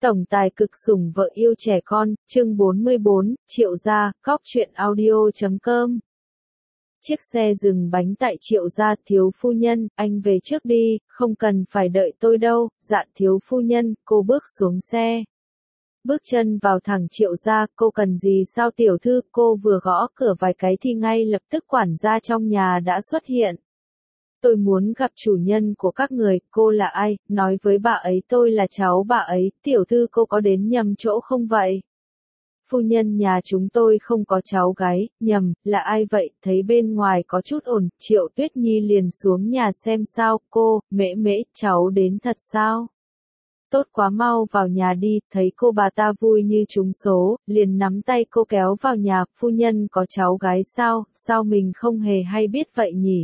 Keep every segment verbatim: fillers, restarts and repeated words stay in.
Tổng tài cực sủng vợ yêu trẻ con, chương bốn mươi bốn, Triệu gia, cóc truyện audio chấm com. Chiếc xe dừng bánh tại Triệu gia. Thiếu phu nhân, anh về trước đi, không cần phải đợi tôi đâu. Dạ thiếu phu nhân. Cô bước xuống xe, bước chân vào thẳng Triệu gia. Cô cần gì sao tiểu thư? Cô vừa gõ cửa vài cái thì ngay lập tức quản gia trong nhà đã xuất hiện. Tôi muốn gặp chủ nhân của các người. Cô là ai? Nói với bà ấy tôi là cháu bà ấy. Tiểu thư, cô có đến nhầm chỗ không vậy? Phu nhân, nhà chúng tôi không có cháu gái. Nhầm, là ai vậy? Thấy bên ngoài có chút ồn, Triệu Tuyết Nhi liền xuống nhà xem sao. Cô, mễ mễ, cháu đến thật sao? Tốt quá, mau vào nhà đi. Thấy cô bà ta vui như trúng số, liền nắm tay cô kéo vào nhà. Phu nhân có cháu gái sao? Sao mình không hề hay biết vậy nhỉ?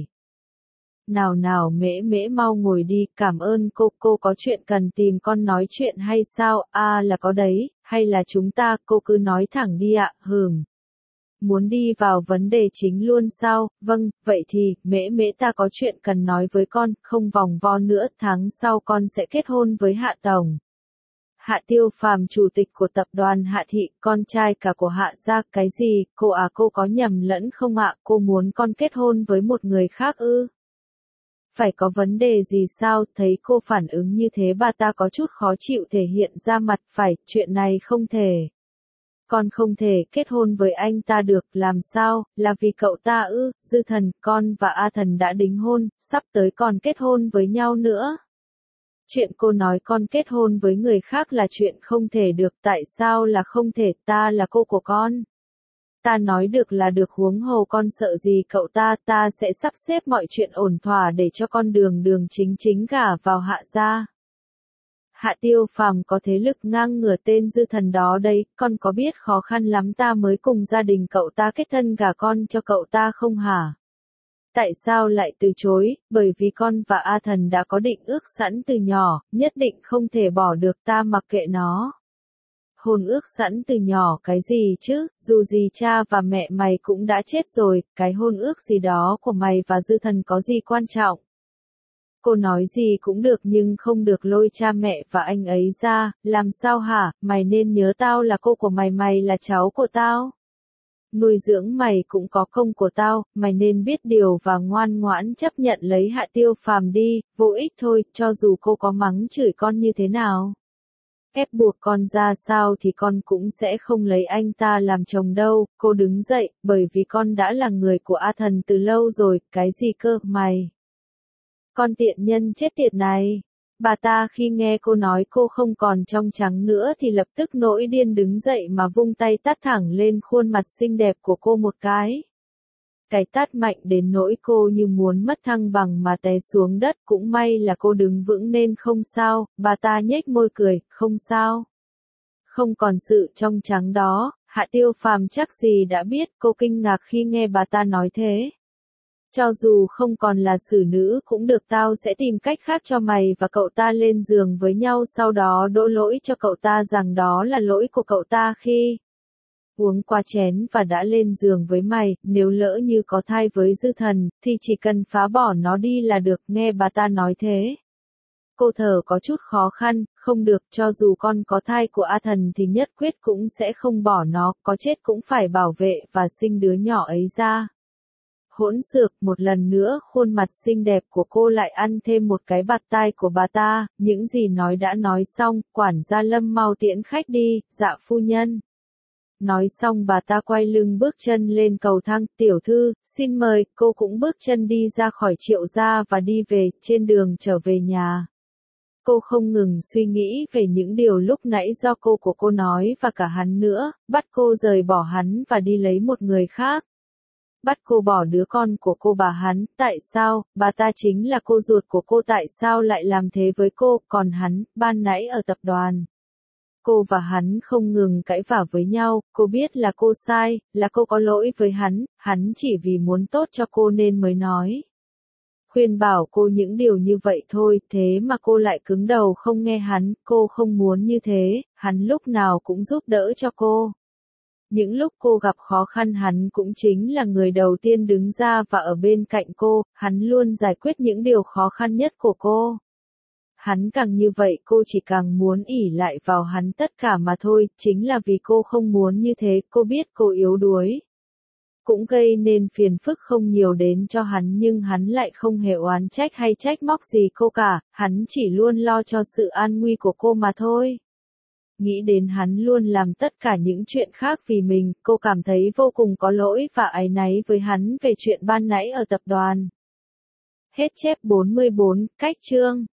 Nào nào mễ mễ, mau ngồi đi, cảm ơn cô. Cô có chuyện cần tìm con nói chuyện hay sao? À là có đấy, hay là chúng ta, cô cứ nói thẳng đi ạ. Hừm. Muốn đi vào vấn đề chính luôn sao? Vâng, vậy thì, mễ mễ ta có chuyện cần nói với con, không vòng vo nữa, tháng sau con sẽ kết hôn với Hạ Tổng. Hạ Tiêu Phàm, chủ tịch của tập đoàn Hạ Thị, con trai cả của Hạ gia. Cái gì? Cô à, cô có nhầm lẫn không ạ? Cô muốn con kết hôn với một người khác ư? Phải có vấn đề gì sao? Thấy cô phản ứng như thế bà ta có chút khó chịu thể hiện ra mặt. Phải, chuyện này không thể. Con không thể kết hôn với anh ta được. Làm sao? Là vì cậu ta ư? Dư Thần, con và A Thần đã đính hôn, sắp tới còn kết hôn với nhau nữa. Chuyện cô nói con kết hôn với người khác là chuyện không thể được. Tại sao là không thể? Ta là cô của con. Ta nói được là được, huống hồ con sợ gì cậu ta? Ta sẽ sắp xếp mọi chuyện ổn thỏa để cho con đường đường chính chính gả vào Hạ gia. Hạ Tiêu Phàm có thế lực ngang ngửa tên Dư Thần đó đấy, con có biết khó khăn lắm ta mới cùng gia đình cậu ta kết thân gả con cho cậu ta không hả? Tại sao lại từ chối? Bởi vì con và A Thần đã có định ước sẵn từ nhỏ, nhất định không thể bỏ được, ta mặc kệ nó. Hôn ước sẵn từ nhỏ cái gì chứ? Dù gì cha và mẹ mày cũng đã chết rồi, cái hôn ước gì đó của mày và Dư Thần có gì quan trọng? Cô nói gì cũng được nhưng không được lôi cha mẹ và anh ấy ra. Làm sao hả? Mày nên nhớ tao là cô của mày, mày là cháu của tao. Nuôi dưỡng mày cũng có công của tao, mày nên biết điều và ngoan ngoãn chấp nhận lấy Hạ Tiêu Phàm đi. Vô ích thôi, cho dù cô có mắng chửi con như thế nào, ép buộc con ra sao thì con cũng sẽ không lấy anh ta làm chồng đâu. Cô đứng dậy, bởi vì con đã là người của A Thần từ lâu rồi. Cái gì cơ? Mày, con tiện nhân chết tiệt này. Bà ta khi nghe cô nói cô không còn trong trắng nữa thì lập tức nổi điên, đứng dậy mà vung tay tát thẳng lên khuôn mặt xinh đẹp của cô một cái. Cái tát mạnh đến nỗi cô như muốn mất thăng bằng mà té xuống đất. Cũng may là cô đứng vững nên không sao. Bà ta nhếch môi cười, không sao. Không còn sự trong trắng đó. Hạ Tiêu Phàm chắc gì đã biết. Cô kinh ngạc khi nghe bà ta nói thế. Cho dù không còn là xử nữ cũng được, tao sẽ tìm cách khác cho mày và cậu ta lên giường với nhau, sau đó đổ lỗi cho cậu ta rằng đó là lỗi của cậu ta khi uống qua chén và đã lên giường với mày. Nếu lỡ như có thai với Dư Thần, thì chỉ cần phá bỏ nó đi là được. Nghe bà ta nói thế, cô thở có chút khó khăn. Không được, cho dù con có thai của A Thần thì nhất quyết cũng sẽ không bỏ nó, có chết cũng phải bảo vệ và sinh đứa nhỏ ấy ra. Hỗn xược. Một lần nữa khuôn mặt xinh đẹp của cô lại ăn thêm một cái bạt tai của bà ta. Những gì nói đã nói xong, quản gia Lâm mau tiễn khách đi. Dạ phu nhân. Nói xong bà ta quay lưng bước chân lên cầu thang. Tiểu thư, xin mời. Cô cũng bước chân đi ra khỏi Triệu gia và đi về. Trên đường trở về nhà, cô không ngừng suy nghĩ về những điều lúc nãy do cô của cô nói và cả hắn nữa. Bắt cô rời bỏ hắn và đi lấy một người khác. Bắt cô bỏ đứa con của cô bà hắn. Tại sao? Bà ta chính là cô ruột của cô, tại sao lại làm thế với cô? Còn hắn, ban nãy ở tập đoàn, cô và hắn không ngừng cãi vã với nhau. Cô biết là cô sai, là cô có lỗi với hắn. Hắn chỉ vì muốn tốt cho cô nên mới nói, khuyên bảo cô những điều như vậy thôi. Thế mà cô lại cứng đầu không nghe hắn. Cô không muốn như thế. Hắn lúc nào cũng giúp đỡ cho cô. Những lúc cô gặp khó khăn hắn cũng chính là người đầu tiên đứng ra và ở bên cạnh cô. Hắn luôn giải quyết những điều khó khăn nhất của cô. hắn càng như vậy cô chỉ càng muốn ỷ lại vào hắn tất cả mà thôi, chính là vì cô không muốn như thế, cô biết cô yếu đuối. Cũng gây nên phiền phức không nhiều đến cho hắn nhưng hắn lại không hề oán trách hay trách móc gì cô cả, hắn chỉ luôn lo cho sự an nguy của cô mà thôi. Nghĩ đến hắn luôn làm tất cả những chuyện khác vì mình, cô cảm thấy vô cùng có lỗi và áy náy với hắn về chuyện ban nãy ở tập đoàn. Hết chép bốn mươi bốn, cách chương.